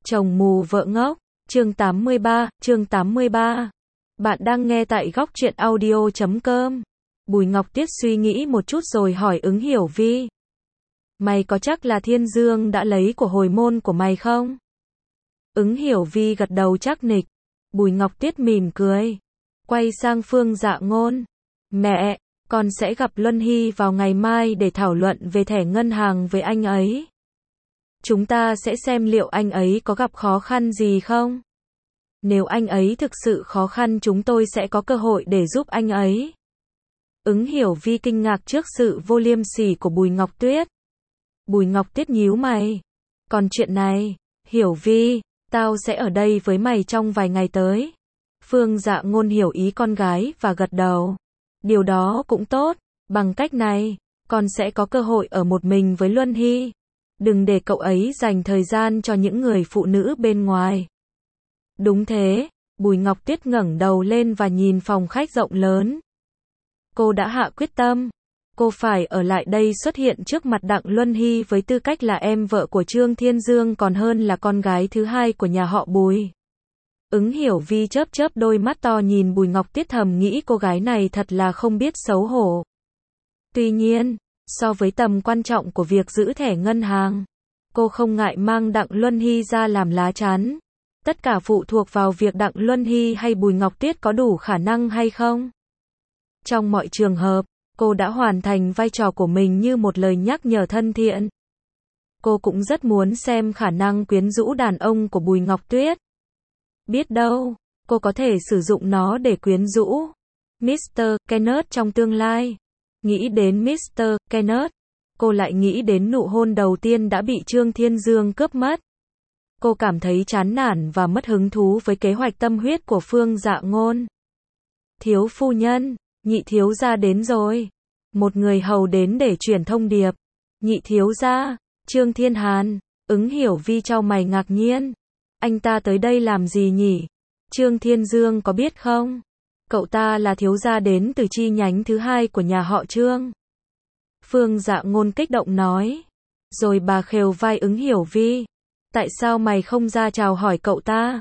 Chồng mù vợ ngốc, chương 83. Bạn đang nghe tại góc truyện audio.com. Bùi Ngọc Tiết suy nghĩ một chút rồi hỏi Ứng Hiểu Vi. Mày có chắc là Thiên Dương đã lấy của hồi môn của mày không? Ứng Hiểu Vi gật đầu chắc nịch. Bùi Ngọc Tiết mỉm cười. Quay sang Phương Dạ Ngôn. Mẹ, con sẽ gặp Luân Hy vào ngày mai để thảo luận về thẻ ngân hàng với anh ấy. Chúng ta sẽ xem liệu anh ấy có gặp khó khăn gì không? Nếu anh ấy thực sự khó khăn chúng tôi sẽ có cơ hội để giúp anh ấy. Ứng Hiểu Vi kinh ngạc trước sự vô liêm sỉ của Bùi Ngọc Tuyết. Bùi Ngọc Tuyết nhíu mày. Còn chuyện này, Hiểu Vi, tao sẽ ở đây với mày trong vài ngày tới. Phương Dạ Ngôn hiểu ý con gái và gật đầu. Điều đó cũng tốt, bằng cách này, con sẽ có cơ hội ở một mình với Luân Hy. Đừng để cậu ấy dành thời gian cho những người phụ nữ bên ngoài. Đúng thế, Bùi Ngọc Tuyết ngẩng đầu lên và nhìn phòng khách rộng lớn. Cô đã hạ quyết tâm. Cô phải ở lại đây xuất hiện trước mặt Đặng Luân Hy với tư cách là em vợ của Trương Thiên Dương còn hơn là con gái thứ hai của nhà họ Bùi. Ứng Hiểu Vi chớp chớp đôi mắt to nhìn Bùi Ngọc Tuyết thầm nghĩ cô gái này thật là không biết xấu hổ. Tuy nhiên, so với tầm quan trọng của việc giữ thẻ ngân hàng, cô không ngại mang Đặng Luân Hy ra làm lá chắn. Tất cả phụ thuộc vào việc Đặng Luân Hy hay Bùi Ngọc Tuyết có đủ khả năng hay không. Trong mọi trường hợp, cô đã hoàn thành vai trò của mình như một lời nhắc nhở thân thiện. Cô cũng rất muốn xem khả năng quyến rũ đàn ông của Bùi Ngọc Tuyết. Biết đâu, cô có thể sử dụng nó để quyến rũ Mr. Kenneth trong tương lai. Nghĩ đến Mr. Kenneth, cô lại nghĩ đến nụ hôn đầu tiên đã bị Trương Thiên Dương cướp mất. Cô cảm thấy chán nản và mất hứng thú với kế hoạch tâm huyết của Phương Dạ Ngôn. Thiếu phu nhân, nhị thiếu gia đến rồi. Một người hầu đến để truyền thông điệp. Nhị thiếu gia, Trương Thiên Hàn. Ứng Hiểu Vi chau mày ngạc nhiên. Anh ta tới đây làm gì nhỉ? Trương Thiên Dương có biết không? Cậu ta là thiếu gia đến từ chi nhánh thứ hai của nhà họ Trương. Phương Dạ Ngôn kích động nói. Rồi bà khều vai Ứng Hiểu Vi. Tại sao mày không ra chào hỏi cậu ta?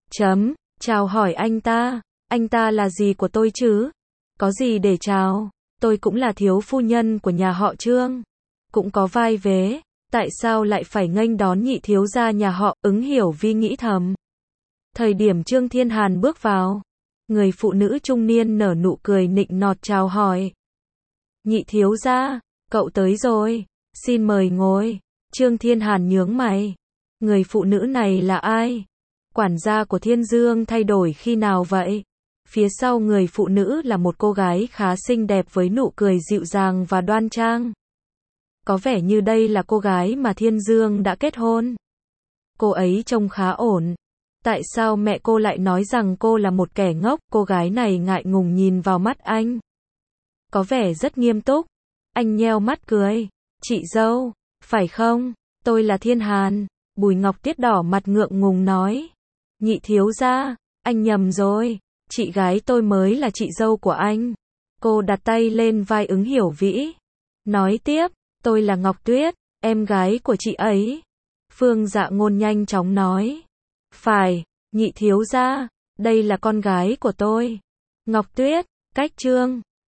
Chào hỏi anh ta là gì của tôi chứ? Có gì để chào? Tôi cũng là thiếu phu nhân của nhà họ Trương. Cũng có vai vế. Tại sao lại phải nghênh đón nhị thiếu gia nhà họ? Ứng Hiểu Vi nghĩ thầm. Thời điểm Trương Thiên Hàn bước vào, người phụ nữ trung niên nở nụ cười nịnh nọt chào hỏi. Nhị thiếu gia, cậu tới rồi, xin mời ngồi. Trương Thiên Hàn nhướng mày. Người phụ nữ này là ai? Quản gia của Thiên Dương thay đổi khi nào vậy? Phía sau người phụ nữ là một cô gái khá xinh đẹp với nụ cười dịu dàng và đoan trang. Có vẻ như đây là cô gái mà Thiên Dương đã kết hôn. Cô ấy trông khá ổn. Tại sao mẹ cô lại nói rằng cô là một kẻ ngốc? Cô gái này ngại ngùng nhìn vào mắt anh. Có vẻ rất nghiêm túc. Anh nheo mắt cười. Chị dâu, phải không? Tôi là Thiên Hàn. Bùi Ngọc Tiết đỏ mặt ngượng ngùng nói. Nhị thiếu gia, anh nhầm rồi. Chị gái tôi mới là chị dâu của anh. Cô đặt tay lên vai Ứng Hiểu Vĩ. Nói tiếp, tôi là Ngọc Tuyết, em gái của chị ấy. Phương Dạ Ngôn nhanh chóng nói. Phải, nhị thiếu gia, đây là con gái của tôi. Ngọc Tuyết, cách Trương